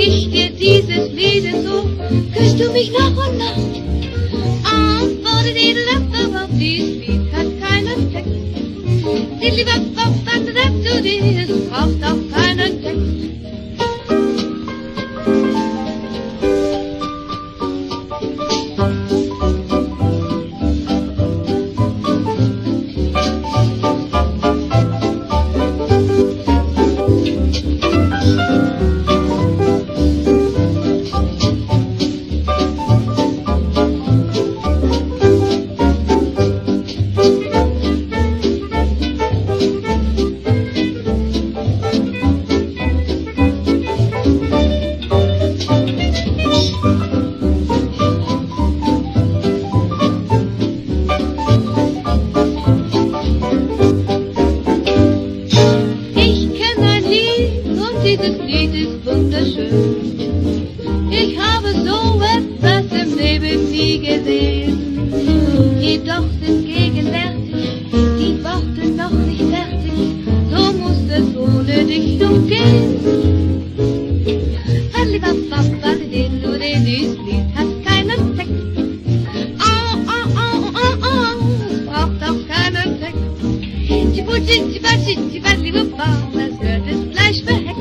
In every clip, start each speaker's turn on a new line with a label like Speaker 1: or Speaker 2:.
Speaker 1: ich dir dieses Lied so, küsst du mich nach und nach. Dieses Lied hat keinen Text. Es braucht auch keinen Text. Dieses Lied ist wunderschön. Ich habe so etwas im Leben nie gesehen. Jedoch sind gegenwärtig die Worte noch nicht fertig. So muss es ohne dich nun gehen. Dieses Lied hat keinen Text. Es braucht auch keinen Text. Es wird es gleich verheckt.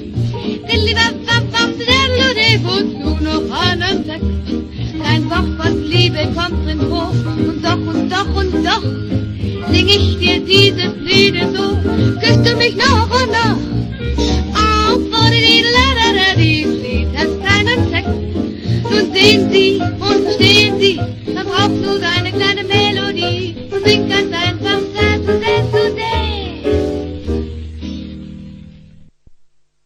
Speaker 1: Wozu noch einen Text? Kein Wort von Liebe kommt drin vor. Und doch sing ich dir dieses Lied so, küsst du mich nach und nach. Dieses Lied hat keinen Text. Nun sehen Sie und verstehen Sie, man braucht nur eine kleine Melodie und singt ganz